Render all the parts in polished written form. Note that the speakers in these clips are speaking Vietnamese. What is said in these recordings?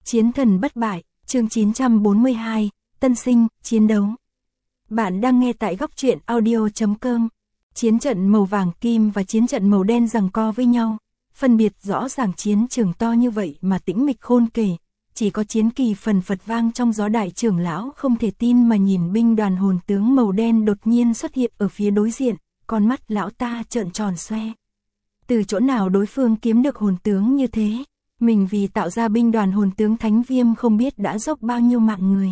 Chiến thần bất bại, chương 942, tân sinh, chiến đấu. Bạn đang nghe tại góc truyện audio.com. Chiến trận màu vàng kim và chiến trận màu đen giằng co với nhau, phân biệt rõ ràng chiến trường to như vậy mà tĩnh mịch khôn kể, chỉ có chiến kỳ phần phật vang trong gió. Đại trưởng lão không thể tin mà nhìn binh đoàn hồn tướng màu đen đột nhiên xuất hiện ở phía đối diện, con mắt lão ta trợn tròn xoe. Từ chỗ nào đối phương kiếm được hồn tướng như thế? Mình vì tạo ra binh đoàn hồn tướng Thánh Viêm không biết đã dốc bao nhiêu mạng người.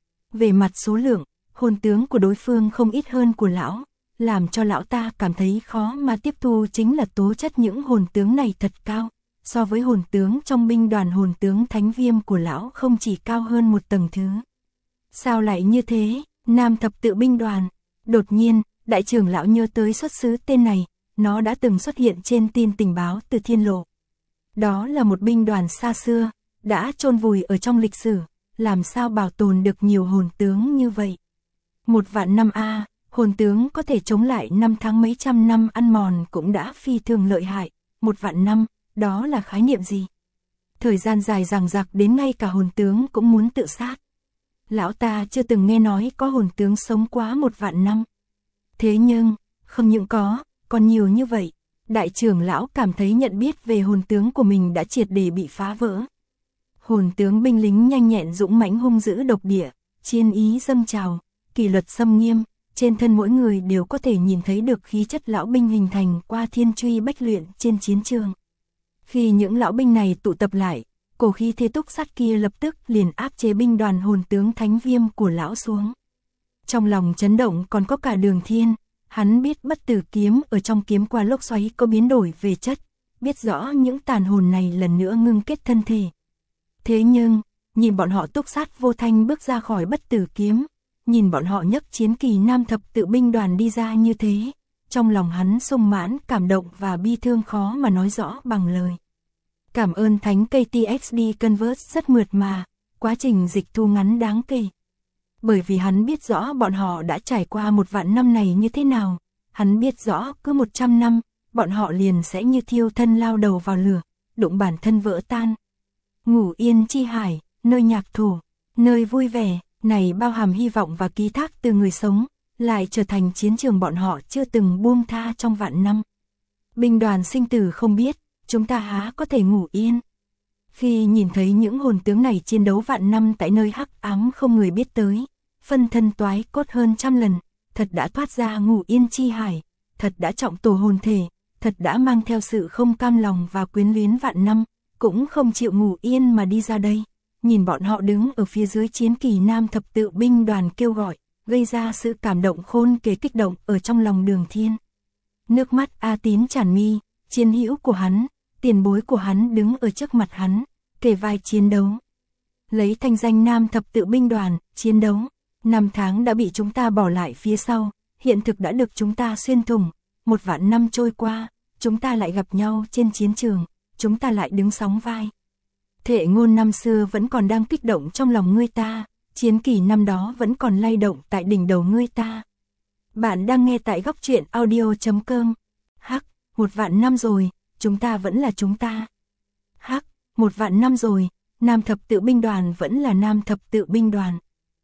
Về mặt số lượng, hồn tướng của đối phương không ít hơn của lão, làm cho lão ta cảm thấy khó mà tiếp thu chính là tố chất những hồn tướng này thật cao. So với hồn tướng trong binh đoàn hồn tướng Thánh Viêm của lão không chỉ cao hơn một tầng thứ. Sao lại như thế? Nam thập tự binh đoàn. Đột nhiên, đại trưởng lão nhớ tới xuất xứ tên này, nó đã từng xuất hiện trên tin tình báo từ Thiên Lộ. Đó là một binh đoàn xa xưa, đã chôn vùi ở trong lịch sử, làm sao bảo tồn được nhiều hồn tướng như vậy. 1.000 năm a, hồn tướng có thể chống lại năm tháng mấy trăm năm ăn mòn cũng đã phi thường lợi hại. 1.000 năm, đó là khái niệm gì? Thời gian dài dằng dặc đến ngay cả hồn tướng cũng muốn tự sát. Lão ta chưa từng nghe nói có hồn tướng sống quá 1.000 năm. Thế nhưng, không những có, còn nhiều như vậy. Đại trưởng lão cảm thấy nhận biết về hồn tướng của mình đã triệt để bị phá vỡ. Hồn tướng binh lính nhanh nhẹn dũng mãnh hung dữ độc địa, chiến ý dâng trào, kỷ luật xâm nghiêm, trên thân mỗi người đều có thể nhìn thấy được khí chất lão binh hình thành qua thiên truy bách luyện trên chiến trường. Khi những lão binh này tụ tập lại, cổ khí thế túc sát kia lập tức liền áp chế binh đoàn hồn tướng Thánh Viêm của lão xuống. Trong lòng chấn động còn có cả Đường Thiên. Hắn biết bất tử kiếm ở trong kiếm qua lốc xoáy có biến đổi về chất, biết rõ những tàn hồn này lần nữa ngưng kết thân thể. Thế nhưng, nhìn bọn họ túc sát vô thanh bước ra khỏi bất tử kiếm, nhìn bọn họ nhấc chiến kỳ nam thập tự binh đoàn đi ra như thế, trong lòng hắn sung mãn, cảm động và bi thương khó mà nói rõ bằng lời. Cảm ơn Thánh KTXD Converse rất mượt mà, quá trình dịch thu ngắn đáng kể. Bởi vì hắn biết rõ bọn họ đã trải qua 1.000 năm này như thế nào, hắn biết rõ cứ 100 năm, bọn họ liền sẽ như thiêu thân lao đầu vào lửa, đụng bản thân vỡ tan. Ngủ yên chi hải, nơi nhạc thổ, nơi vui vẻ, này bao hàm hy vọng và ký thác từ người sống, lại trở thành chiến trường bọn họ chưa từng buông tha trong vạn năm. Binh đoàn sinh tử không biết, chúng ta há có thể ngủ yên. Khi nhìn thấy những hồn tướng này chiến đấu vạn năm tại nơi hắc ám không người biết tới, phân thân toái cốt hơn trăm lần, thật đã thoát ra ngủ yên chi hải, thật đã trọng tổ hồn thể, thật đã mang theo sự không cam lòng và quyến luyến vạn năm, cũng không chịu ngủ yên mà đi ra đây. Nhìn bọn họ đứng ở phía dưới chiến kỳ nam thập tự binh đoàn kêu gọi, gây ra sự cảm động khôn kể kích động ở trong lòng Đường Thiên. Nước mắt A Tín tràn mi, chiến hữu của hắn, tiền bối của hắn đứng ở trước mặt hắn, kề vai chiến đấu. Lấy thanh danh nam thập tự binh đoàn, chiến đấu. 5 tháng đã bị chúng ta bỏ lại phía sau, hiện thực đã được chúng ta xuyên thủng. 1.000 năm trôi qua, chúng ta lại gặp nhau trên chiến trường, chúng ta lại đứng sóng vai. Thệ ngôn năm xưa vẫn còn đang kích động trong lòng ngươi ta, chiến kỳ năm đó vẫn còn lay động tại đỉnh đầu ngươi ta. Bạn đang nghe tại góc truyện audio.com. Hắc, 1.000 năm rồi, chúng ta vẫn là chúng ta. Hắc, 1.000 năm rồi, nam thập tự binh đoàn vẫn là nam thập tự binh đoàn.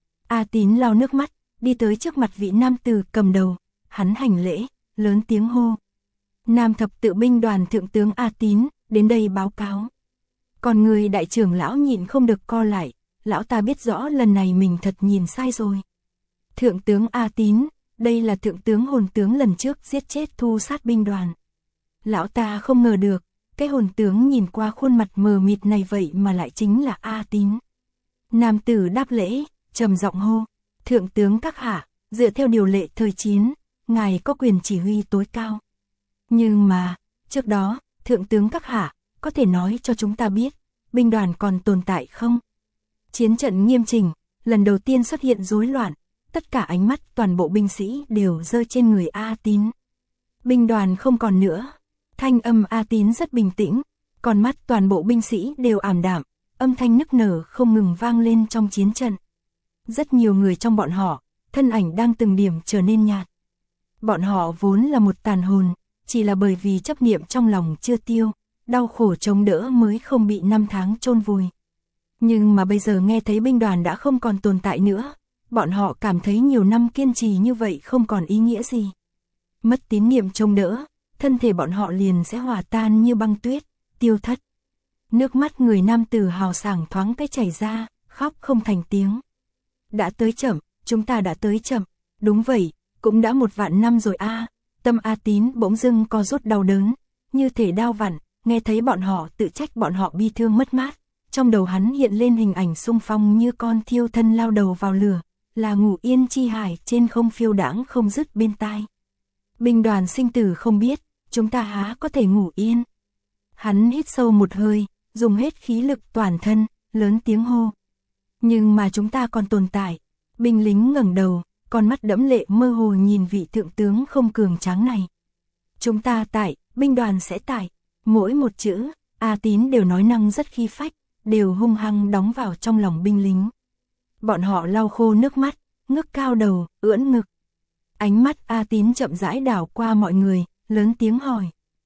A Tín lau nước mắt, đi tới trước mặt vị nam tử cầm đầu, hắn hành lễ, lớn tiếng hô. Nam thập tự binh đoàn thượng tướng A Tín, đến đây báo cáo. Còn người đại trưởng lão nhịn không được co lại, lão ta biết rõ lần này mình thật nhìn sai rồi. Thượng tướng A Tín, đây là thượng tướng hồn tướng lần trước giết chết thu sát binh đoàn. Lão ta không ngờ được, cái hồn tướng nhìn qua khuôn mặt mờ mịt này vậy mà lại chính là A Tín. Nam tử đáp lễ, trầm giọng hô, thượng tướng các hạ, dựa theo điều lệ thời chiến, ngài có quyền chỉ huy tối cao. Nhưng mà, trước đó, thượng tướng các hạ, có thể nói cho chúng ta biết, binh đoàn còn tồn tại không? Chiến trận nghiêm chỉnh, lần đầu tiên xuất hiện rối loạn, tất cả ánh mắt toàn bộ binh sĩ đều rơi trên người A Tín. Binh đoàn không còn nữa, thanh âm A Tín rất bình tĩnh, còn mắt toàn bộ binh sĩ đều ảm đạm, âm thanh nức nở không ngừng vang lên trong chiến trận. Rất nhiều người trong bọn họ, thân ảnh đang từng điểm trở nên nhạt. Bọn họ vốn là một tàn hồn, chỉ là bởi vì chấp niệm trong lòng chưa tiêu, đau khổ chống đỡ mới không bị năm tháng chôn vùi. Nhưng mà bây giờ nghe thấy binh đoàn đã không còn tồn tại nữa, bọn họ cảm thấy nhiều năm kiên trì như vậy không còn ý nghĩa gì. Mất tín niệm trông đỡ, thân thể bọn họ liền sẽ hòa tan như băng tuyết, tiêu thất. Nước mắt người nam tử hào sảng thoáng cái chảy ra, khóc không thành tiếng. Đã tới chậm, chúng ta đã tới chậm, đúng vậy, cũng đã 1 vạn năm rồi a. Tâm A Tín bỗng dưng co rút đau đớn, như thể đau vặn, nghe thấy bọn họ tự trách bọn họ bi thương mất mát. Trong đầu hắn hiện lên hình ảnh xung phong như con thiêu thân lao đầu vào lửa, là Ngũ Yên chi hải trên không phiêu đãng không dứt bên tai. Binh đoàn sinh tử không biết, chúng ta há có thể ngủ yên. Hắn hít sâu một hơi, dùng hết khí lực toàn thân, lớn tiếng hô. Nhưng mà chúng ta còn tồn tại. Binh lính ngẩng đầu, con mắt đẫm lệ mơ hồ nhìn vị thượng tướng không cường tráng này. Chúng ta tại, binh đoàn sẽ tại. Mỗi một chữ, A Tín đều nói năng rất khí phách, đều hung hăng đóng vào trong lòng binh lính. Bọn họ lau khô nước mắt, ngước cao đầu, ưỡn ngực. Ánh mắt A Tín chậm rãi đảo qua mọi người, lớn tiếng hỏi.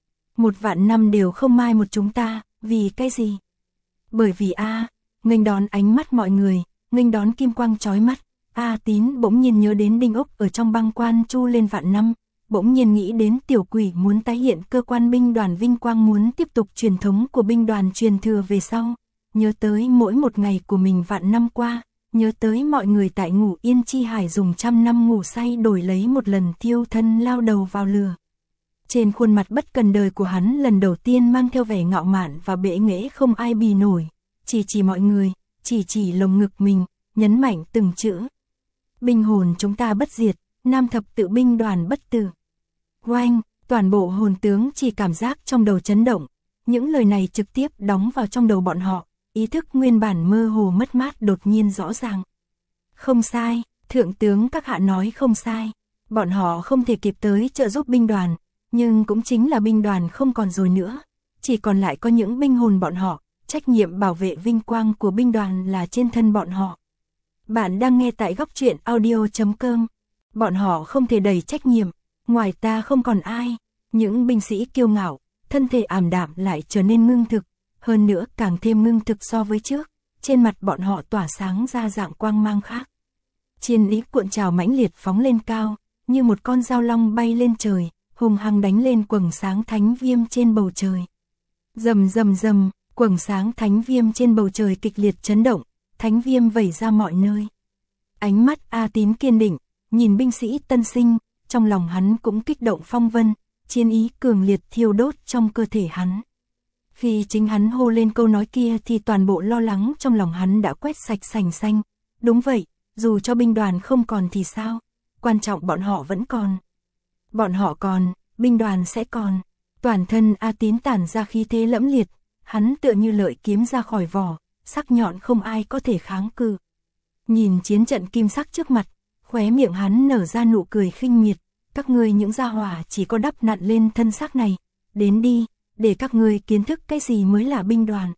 1 vạn năm đều không mai một chúng ta, vì cái gì? Bởi vì nghênh đón ánh mắt mọi người, nghênh đón kim quang chói mắt, A Tín bỗng nhiên nhớ đến đinh ốc ở trong băng quan chu lên vạn năm, bỗng nhiên nghĩ đến tiểu quỷ muốn tái hiện cơ quan binh đoàn vinh quang, muốn tiếp tục truyền thống của binh đoàn truyền thừa về sau, nhớ tới mỗi một ngày của mình vạn năm qua, nhớ tới mọi người tại Ngũ Yên chi hải dùng 100 năm ngủ say đổi lấy một lần thiêu thân lao đầu vào lửa. Trên khuôn mặt bất cần đời của hắn lần đầu tiên mang theo vẻ ngạo mạn và bệ nghệ không ai bì nổi, chỉ mọi người, chỉ lồng ngực mình, nhấn mạnh từng chữ. Binh hồn chúng ta bất diệt, Nam thập tự binh đoàn bất tử. Oanh, toàn bộ hồn tướng chỉ cảm giác trong đầu chấn động, những lời này trực tiếp đóng vào trong đầu bọn họ, ý thức nguyên bản mơ hồ mất mát đột nhiên rõ ràng. Không sai, thượng tướng các hạ nói không sai, bọn họ không thể kịp tới trợ giúp binh đoàn, nhưng cũng chính là binh đoàn không còn rồi nữa, chỉ còn lại có những binh hồn bọn họ, trách nhiệm bảo vệ vinh quang của binh đoàn là trên thân bọn họ. Bạn đang nghe tại góc truyện audio.com. Bọn họ không thể đẩy trách nhiệm, ngoài ta không còn ai. Những binh sĩ kiêu ngạo, thân thể ảm đạm lại trở nên ngưng thực, hơn nữa càng thêm ngưng thực so với trước, trên mặt bọn họ tỏa sáng ra dạng quang mang khác. Chiến ý cuộn trào mãnh liệt phóng lên cao, như một con dao long bay lên trời, hùng hăng đánh lên quầng sáng thánh viêm trên bầu trời. Rầm rầm rầm, quầng sáng thánh viêm trên bầu trời kịch liệt chấn động, thánh viêm vẩy ra mọi nơi. Ánh mắt A Tín kiên định, nhìn binh sĩ tân sinh, trong lòng hắn cũng kích động phong vân, chiến ý cường liệt thiêu đốt trong cơ thể hắn. Khi chính hắn hô lên câu nói kia thì toàn bộ lo lắng trong lòng hắn đã quét sạch sành xanh. Đúng vậy, dù cho binh đoàn không còn thì sao, quan trọng bọn họ vẫn còn. Bọn họ còn, binh đoàn sẽ còn. Toàn thân A Tín tản ra khí thế lẫm liệt, hắn tựa như lợi kiếm ra khỏi vỏ, sắc nhọn không ai có thể kháng cự. Nhìn chiến trận kim sắc trước mặt, khóe miệng hắn nở ra nụ cười khinh miệt, các ngươi những gia hỏa chỉ có đắp nặn lên thân xác này, đến đi, để các ngươi kiến thức cái gì mới là binh đoàn.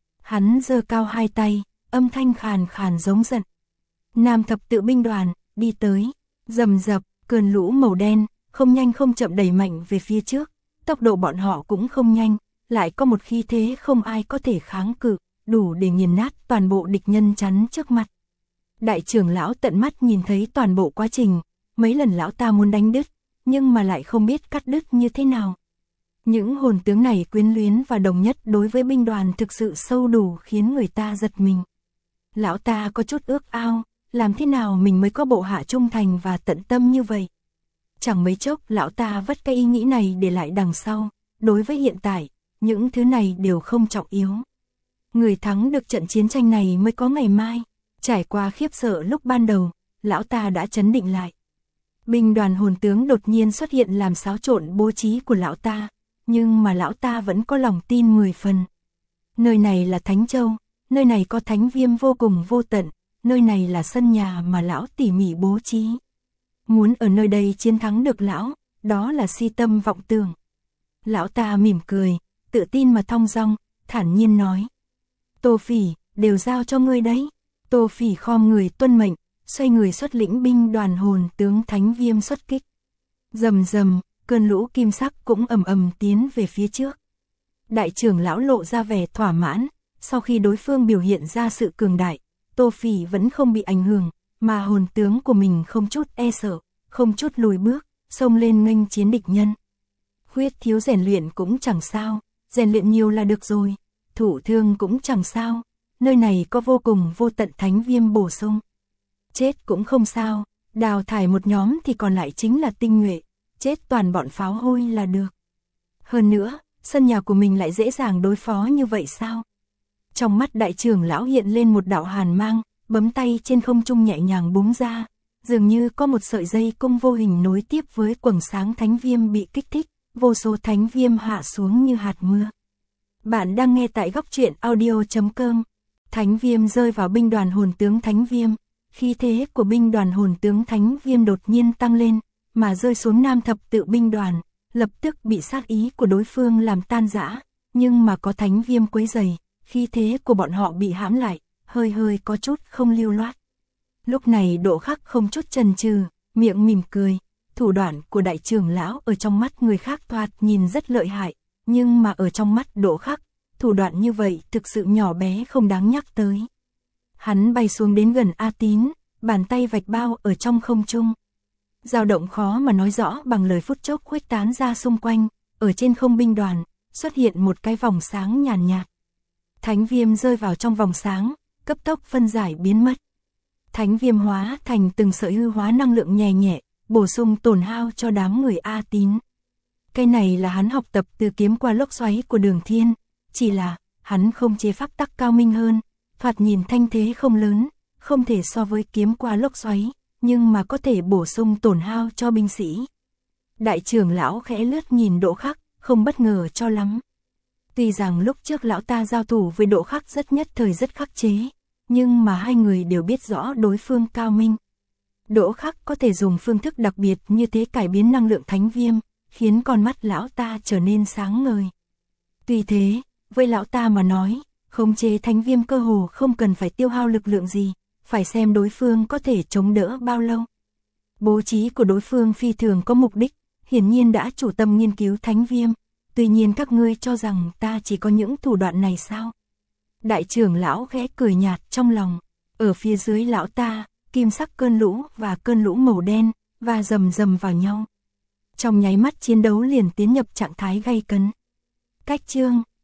Hắn giơ cao hai tay, âm thanh khàn khàn giống giận. Nam thập tự binh đoàn, đi tới, rầm rập, cơn lũ màu đen, không nhanh không chậm đẩy mạnh về phía trước, tốc độ bọn họ cũng không nhanh, lại có một khí thế không ai có thể kháng cự, đủ để nghiền nát toàn bộ địch nhân chắn trước mặt. Đại trưởng lão tận mắt nhìn thấy toàn bộ quá trình, mấy lần lão ta muốn đánh đứt, nhưng mà lại không biết cắt đứt như thế nào. Những hồn tướng này quyến luyến và đồng nhất đối với binh đoàn thực sự sâu đủ khiến người ta giật mình. Lão ta có chút ước ao, làm thế nào mình mới có bộ hạ trung thành và tận tâm như vậy. Chẳng mấy chốc lão ta vất cái ý nghĩ này để lại đằng sau, đối với hiện tại, những thứ này đều không trọng yếu. Người thắng được trận chiến tranh này mới có ngày mai. Trải qua khiếp sợ lúc ban đầu, lão ta đã trấn định lại. Binh đoàn hồn tướng đột nhiên xuất hiện làm xáo trộn bố trí của lão ta, nhưng mà lão ta vẫn có lòng tin 10 phần. Nơi này là Thánh Châu, nơi này có thánh viêm vô cùng vô tận, nơi này là sân nhà mà lão tỉ mỉ bố trí. Muốn ở nơi đây chiến thắng được lão, đó là si tâm vọng tưởng. Lão ta mỉm cười, tự tin mà thong dong, thản nhiên nói. Tô Phỉ, đều giao cho ngươi đấy. Tô Phỉ khom người tuân mệnh, xoay người xuất lĩnh binh đoàn hồn tướng thánh viêm xuất kích. Rầm rầm, cơn lũ kim sắc cũng ầm ầm tiến về phía trước. Đại trưởng lão lộ ra vẻ thỏa mãn, sau khi đối phương biểu hiện ra sự cường đại, Tô Phỉ vẫn không bị ảnh hưởng, mà hồn tướng của mình không chút e sợ, không chút lùi bước, xông lên nghênh chiến địch nhân. Huyết thiếu rèn luyện cũng chẳng sao, rèn luyện nhiều là được rồi, thụ thương cũng chẳng sao, nơi này có vô cùng vô tận thánh viêm bổ sung. Chết cũng không sao, đào thải một nhóm thì còn lại chính là tinh nhuệ, chết toàn bọn pháo hôi là được. Hơn nữa, sân nhà của mình lại dễ dàng đối phó như vậy sao? Trong mắt đại trưởng lão hiện lên một đạo hàn mang, bấm tay trên không trung nhẹ nhàng búng ra, dường như có một sợi dây cung vô hình nối tiếp với quầng sáng thánh viêm bị kích thích, vô số thánh viêm hạ xuống như hạt mưa. Bạn đang nghe tại góc truyện audio.com. Thánh viêm rơi vào binh đoàn hồn tướng thánh viêm, khí thế của binh đoàn hồn tướng thánh viêm đột nhiên tăng lên, mà rơi xuống nam thập tự binh đoàn, lập tức bị sát ý của đối phương làm tan rã, nhưng mà có thánh viêm quấy rầy, khí thế của bọn họ bị hãm lại, hơi hơi có chút không lưu loát. Lúc này Độ Khắc không chút chần chừ, miệng mỉm cười, thủ đoạn của đại trưởng lão ở trong mắt người khác thoạt nhìn rất lợi hại, nhưng mà ở trong mắt Độ Khắc, thủ đoạn như vậy thực sự nhỏ bé không đáng nhắc tới. Hắn bay xuống đến gần A Tín, bàn tay vạch bao ở trong không trung. Dao động khó mà nói rõ bằng lời phút chốc khuếch tán ra xung quanh, ở trên không binh đoàn, xuất hiện một cái vòng sáng nhàn nhạt. Thánh viêm rơi vào trong vòng sáng, cấp tốc phân giải biến mất. Thánh viêm hóa thành từng sợi hư hóa năng lượng nhẹ nhẹ, bổ sung tổn hao cho đám người A Tín. Cái này là hắn học tập từ kiếm qua lốc xoáy của Đường Thiên, chỉ là hắn không chế pháp tắc cao minh hơn, thoạt nhìn thanh thế không lớn, không thể so với kiếm qua lốc xoáy, nhưng mà có thể bổ sung tổn hao cho binh sĩ. Đại trưởng lão khẽ lướt nhìn Độ Khắc, không bất ngờ cho lắm. Tuy rằng lúc trước lão ta giao thủ với Độ Khắc rất nhất thời rất khắc chế, nhưng mà hai người đều biết rõ đối phương cao minh. Độ Khắc có thể dùng phương thức đặc biệt như thế cải biến năng lượng thánh viêm, khiến con mắt lão ta trở nên sáng ngời. Tuy thế, với lão ta mà nói, khống chế thánh viêm cơ hồ không cần phải tiêu hao lực lượng gì, phải xem đối phương có thể chống đỡ bao lâu. Bố trí của đối phương phi thường có mục đích, hiển nhiên đã chủ tâm nghiên cứu thánh viêm, tuy nhiên các ngươi cho rằng ta chỉ có những thủ đoạn này sao? Đại trưởng lão khẽ cười nhạt trong lòng, ở phía dưới lão ta, kim sắc cơn lũ và cơn lũ màu đen, và rầm rầm vào nhau. Trong nháy mắt chiến đấu liền tiến nhập trạng thái gay cấn. Cách chương